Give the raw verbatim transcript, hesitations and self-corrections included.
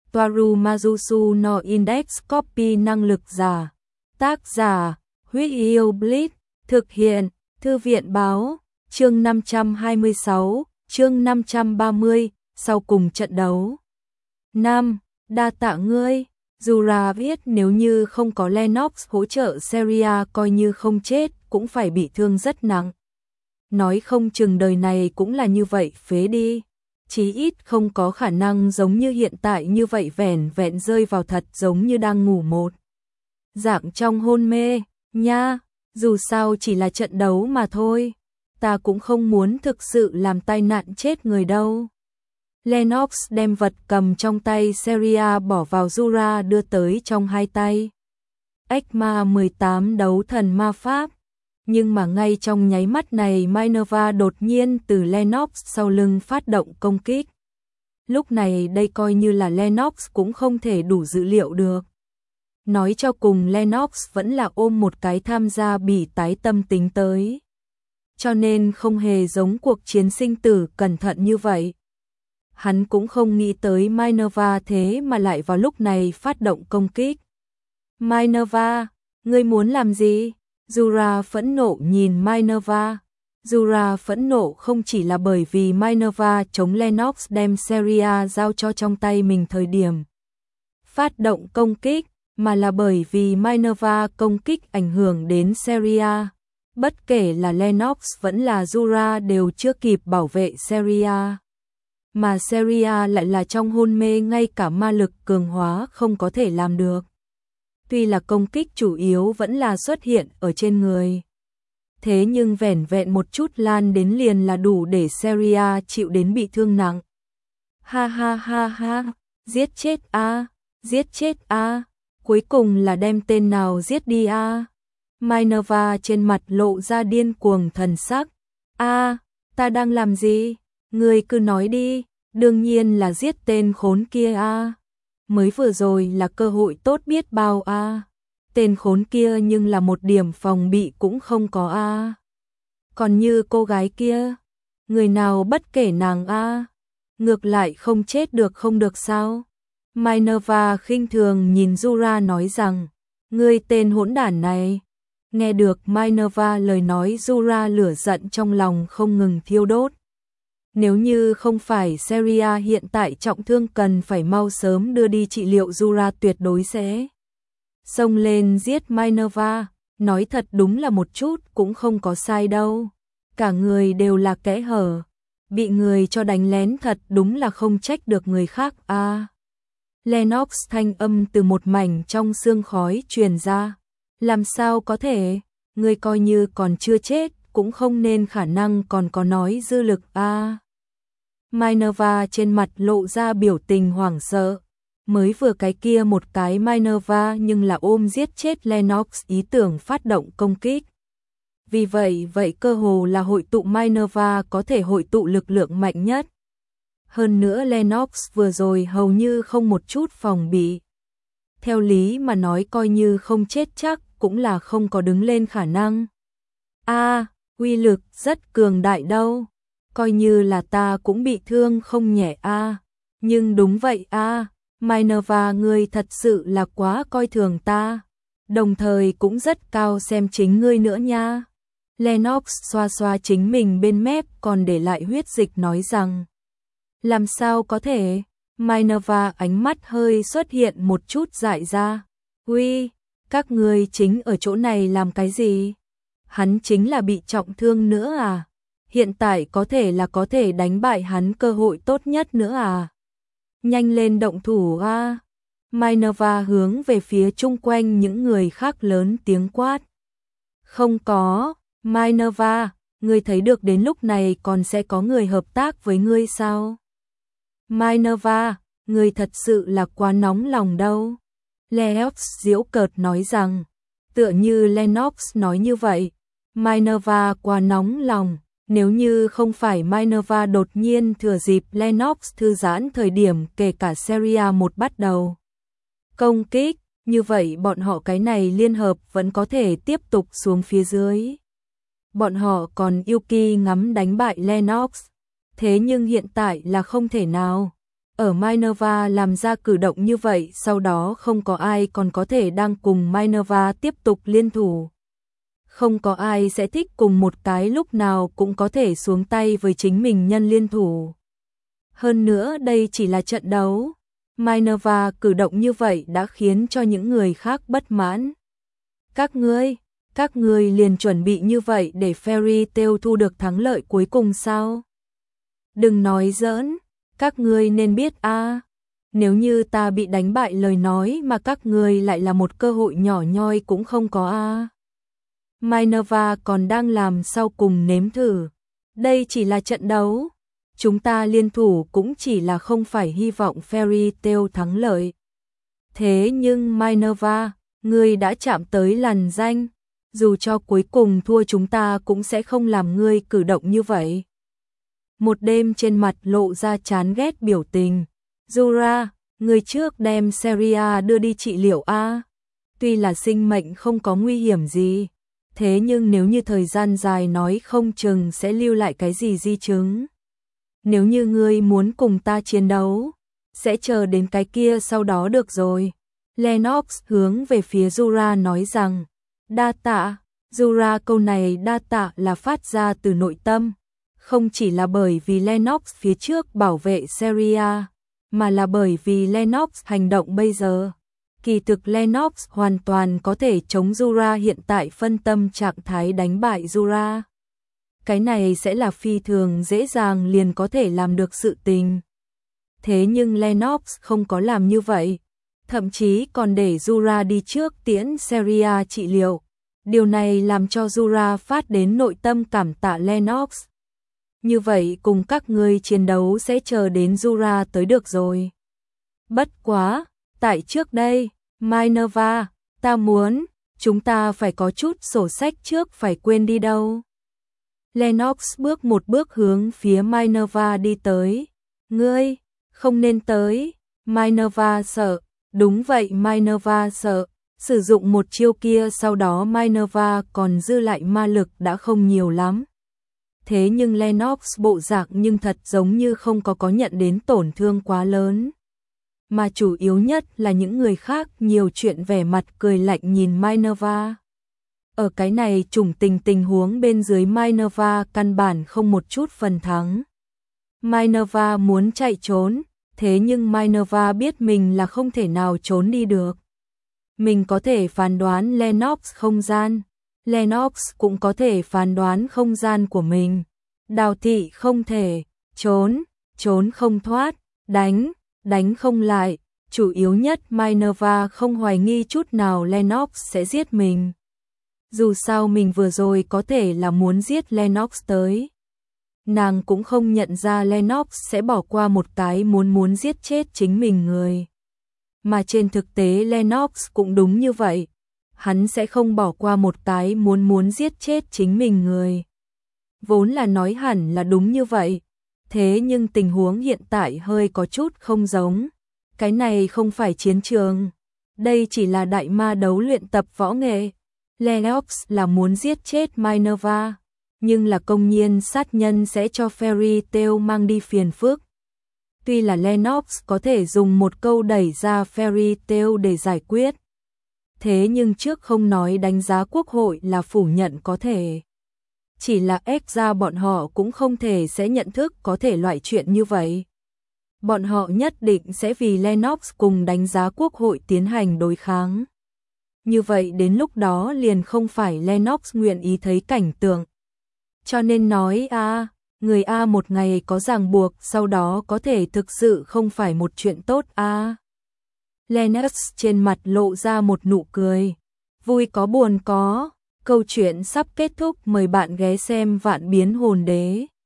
Toaru Majusu no Index Copy năng lực giả. Tác giả, Huyết Yêu Blitz, thực hiện, Thư viện báo, chương năm trăm hai mươi sáu, chương năm trăm ba mươi, sau cùng trận đấu. năm. Đa tạ ngươi. Jura viết nếu như không có Lennox hỗ trợ Seria coi như không chết cũng phải bị thương rất nặng. Nói không chừng đời này cũng là như vậy phế đi. Chí ít không có khả năng giống như hiện tại như vậy vẻn vẹn rơi vào thật giống như đang ngủ một dạng trong hôn mê, nha, dù sao chỉ là trận đấu mà thôi, ta cũng không muốn thực sự làm tai nạn chết người đâu. Lennox đem vật cầm trong tay Seria bỏ vào Jura đưa tới trong hai tay. Ecma mười tám đấu thần ma pháp. Nhưng mà ngay trong nháy mắt này Minerva đột nhiên từ Lennox sau lưng phát động công kích. Lúc này đây coi như là Lennox cũng không thể đủ dự liệu được. Nói cho cùng Lennox vẫn là ôm một cái tham gia bỉ tái tâm tính tới. Cho nên không hề giống cuộc chiến sinh tử cẩn thận như vậy. Hắn cũng không nghĩ tới Minerva thế mà lại vào lúc này phát động công kích. Minerva, ngươi muốn làm gì? Jura phẫn nộ nhìn Minerva. Jura phẫn nộ không chỉ là bởi vì Minerva chống Lennox đem Seria giao cho trong tay mình thời điểm phát động công kích, mà là bởi vì Minerva công kích ảnh hưởng đến Seria. Bất kể là Lennox vẫn là Jura đều chưa kịp bảo vệ Seria. Mà Seria lại là trong hôn mê ngay cả ma lực cường hóa không có thể làm được. Tuy là công kích chủ yếu vẫn là xuất hiện ở trên người. Thế nhưng vẻn vẹn một chút lan đến liền là đủ để Seria chịu đến bị thương nặng. Ha ha ha ha, giết chết a, giết chết a, cuối cùng là đem tên nào giết đi a. Minerva trên mặt lộ ra điên cuồng thần sắc. A, ta đang làm gì? Ngươi cứ nói đi, đương nhiên là giết tên khốn kia a. Mới vừa rồi là cơ hội tốt biết bao a. Tên khốn kia nhưng là một điểm phòng bị cũng không có a. Còn như cô gái kia, người nào bất kể nàng a, ngược lại không chết được không được sao? Minerva khinh thường nhìn Jura nói rằng, ngươi tên hỗn đản này. Nghe được Minerva lời nói Jura lửa giận trong lòng không ngừng thiêu đốt. Nếu như không phải Seria hiện tại trọng thương cần phải mau sớm đưa đi trị liệu, Jura tuyệt đối sẽ xông lên giết Minerva. Nói thật đúng là một chút cũng không có sai đâu. Cả người đều là kẽ hở. Bị người cho đánh lén thật đúng là không trách được người khác a. À, Lennox thanh âm từ một mảnh trong sương khói truyền ra. Làm sao có thể, người coi như còn chưa chết, cũng không nên khả năng còn có nói dư lực a. À, Minerva trên mặt lộ ra biểu tình hoảng sợ. Mới vừa cái kia một cái Minerva nhưng là ôm giết chết Lennox ý tưởng phát động công kích. Vì vậy vậy cơ hồ là hội tụ Minerva có thể hội tụ lực lượng mạnh nhất. Hơn nữa Lennox vừa rồi hầu như không một chút phòng bị. Theo lý mà nói coi như không chết chắc cũng là không có đứng lên khả năng. A, à, uy lực rất cường đại đâu. Coi như là ta cũng bị thương không nhẹ a. À. Nhưng đúng vậy a, à, Minerva ngươi thật sự là quá coi thường ta. Đồng thời cũng rất cao xem chính ngươi nữa nha. Lennox xoa xoa chính mình bên mép còn để lại huyết dịch nói rằng. Làm sao có thể? Minerva ánh mắt hơi xuất hiện một chút dại ra. Uy, các ngươi chính ở chỗ này làm cái gì? Hắn chính là bị trọng thương nữa à? Hiện tại có thể là có thể đánh bại hắn cơ hội tốt nhất nữa à? Nhanh lên động thủ a. À. Minerva hướng về phía chung quanh những người khác lớn tiếng quát. Không có, Minerva, ngươi thấy được đến lúc này còn sẽ có người hợp tác với ngươi sao? Minerva, ngươi thật sự là quá nóng lòng đâu. Lennox giễu cợt nói rằng, tựa như Lennox nói như vậy, Minerva quá nóng lòng. Nếu như không phải Minerva đột nhiên thừa dịp Lennox thư giãn thời điểm kể cả Seria một bắt đầu công kích, như vậy bọn họ cái này liên hợp vẫn có thể tiếp tục xuống phía dưới. Bọn họ còn yêu kỳ ngắm đánh bại Lennox, thế nhưng hiện tại là không thể nào. Ở Minerva làm ra cử động như vậy, sau đó không có ai còn có thể đang cùng Minerva tiếp tục liên thủ. Không có ai sẽ thích cùng một cái lúc nào cũng có thể xuống tay với chính mình nhân liên thủ. Hơn nữa đây chỉ là trận đấu. Minerva cử động như vậy đã khiến cho những người khác bất mãn. Các ngươi, các ngươi liền chuẩn bị như vậy để Fairy Tail thu được thắng lợi cuối cùng sao? Đừng nói giỡn, các ngươi nên biết a, à, nếu như ta bị đánh bại lời nói mà các ngươi lại là một cơ hội nhỏ nhoi cũng không có a. À. Minerva còn đang làm sau cùng nếm thử. Đây chỉ là trận đấu. Chúng ta liên thủ cũng chỉ là không phải hy vọng Fairy Tail thắng lợi. Thế nhưng Minerva, ngươi đã chạm tới lằn danh, dù cho cuối cùng thua chúng ta cũng sẽ không làm ngươi cử động như vậy. Một đêm trên mặt lộ ra chán ghét biểu tình. Zura, ngươi trước đem Seria đưa đi trị liệu a. Tuy là sinh mệnh không có nguy hiểm gì, thế nhưng nếu như thời gian dài nói không chừng sẽ lưu lại cái gì di chứng. Nếu như ngươi muốn cùng ta chiến đấu, sẽ chờ đến cái kia sau đó được rồi. Lennox hướng về phía Zura nói rằng, đa tạ. Zura câu này đa tạ là phát ra từ nội tâm, không chỉ là bởi vì Lennox phía trước bảo vệ Seria, mà là bởi vì Lennox hành động bây giờ. Kỳ thực Lennox hoàn toàn có thể chống Zura hiện tại phân tâm trạng thái đánh bại Zura. Cái này sẽ là phi thường dễ dàng liền có thể làm được sự tình. Thế nhưng Lennox không có làm như vậy, thậm chí còn để Zura đi trước tiễn Seria trị liệu. Điều này làm cho Zura phát đến nội tâm cảm tạ Lennox. Như vậy cùng các ngươi chiến đấu sẽ chờ đến Zura tới được rồi. Bất quá, tại trước đây, Minerva, ta muốn, chúng ta phải có chút sổ sách trước phải quên đi đâu. Lennox bước một bước hướng phía Minerva đi tới. Ngươi, không nên tới. Minerva sợ. Đúng vậy, Minerva sợ. Sử dụng một chiêu kia sau đó Minerva còn dư lại ma lực đã không nhiều lắm. Thế nhưng Lennox bộ dạng nhưng thật giống như không có có nhận đến tổn thương quá lớn. Mà chủ yếu nhất là những người khác nhiều chuyện vẻ mặt cười lạnh nhìn Minerva. Ở cái này trùng tình tình huống bên dưới Minerva căn bản không một chút phần thắng. Minerva muốn chạy trốn, thế nhưng Minerva biết mình là không thể nào trốn đi được. Mình có thể phán đoán Lennox không gian, Lennox cũng có thể phán đoán không gian của mình. Đào thị không thể, trốn, trốn không thoát, đánh, đánh không lại. Chủ yếu nhất Minerva không hoài nghi chút nào Lennox sẽ giết mình. Dù sao mình vừa rồi có thể là muốn giết Lennox tới. Nàng cũng không nhận ra Lennox sẽ bỏ qua một cái muốn muốn giết chết chính mình người. Mà trên thực tế Lennox cũng đúng như vậy. Hắn sẽ không bỏ qua một cái muốn muốn giết chết chính mình người. Vốn là nói hẳn là đúng như vậy. Thế nhưng tình huống hiện tại hơi có chút không giống. Cái này không phải chiến trường. Đây chỉ là đại ma đấu luyện tập võ nghệ. Lennox là muốn giết chết Minerva, nhưng là công nhiên sát nhân sẽ cho Fairy Tail mang đi phiền phức. Tuy là Lennox có thể dùng một câu đẩy ra Fairy Tail để giải quyết. Thế nhưng trước không nói đánh giá quốc hội là phủ nhận có thể. Chỉ là ép ra bọn họ cũng không thể sẽ nhận thức có thể loại chuyện như vậy. Bọn họ nhất định sẽ vì Lennox cùng đánh giá quốc hội tiến hành đối kháng. Như vậy đến lúc đó liền không phải Lennox nguyện ý thấy cảnh tượng. Cho nên nói a, người A một ngày có ràng buộc sau đó có thể thực sự không phải một chuyện tốt a. Lennox trên mặt lộ ra một nụ cười. Vui có buồn có. Câu chuyện sắp kết thúc, mời bạn ghé xem Vạn Biến Hồn Đế.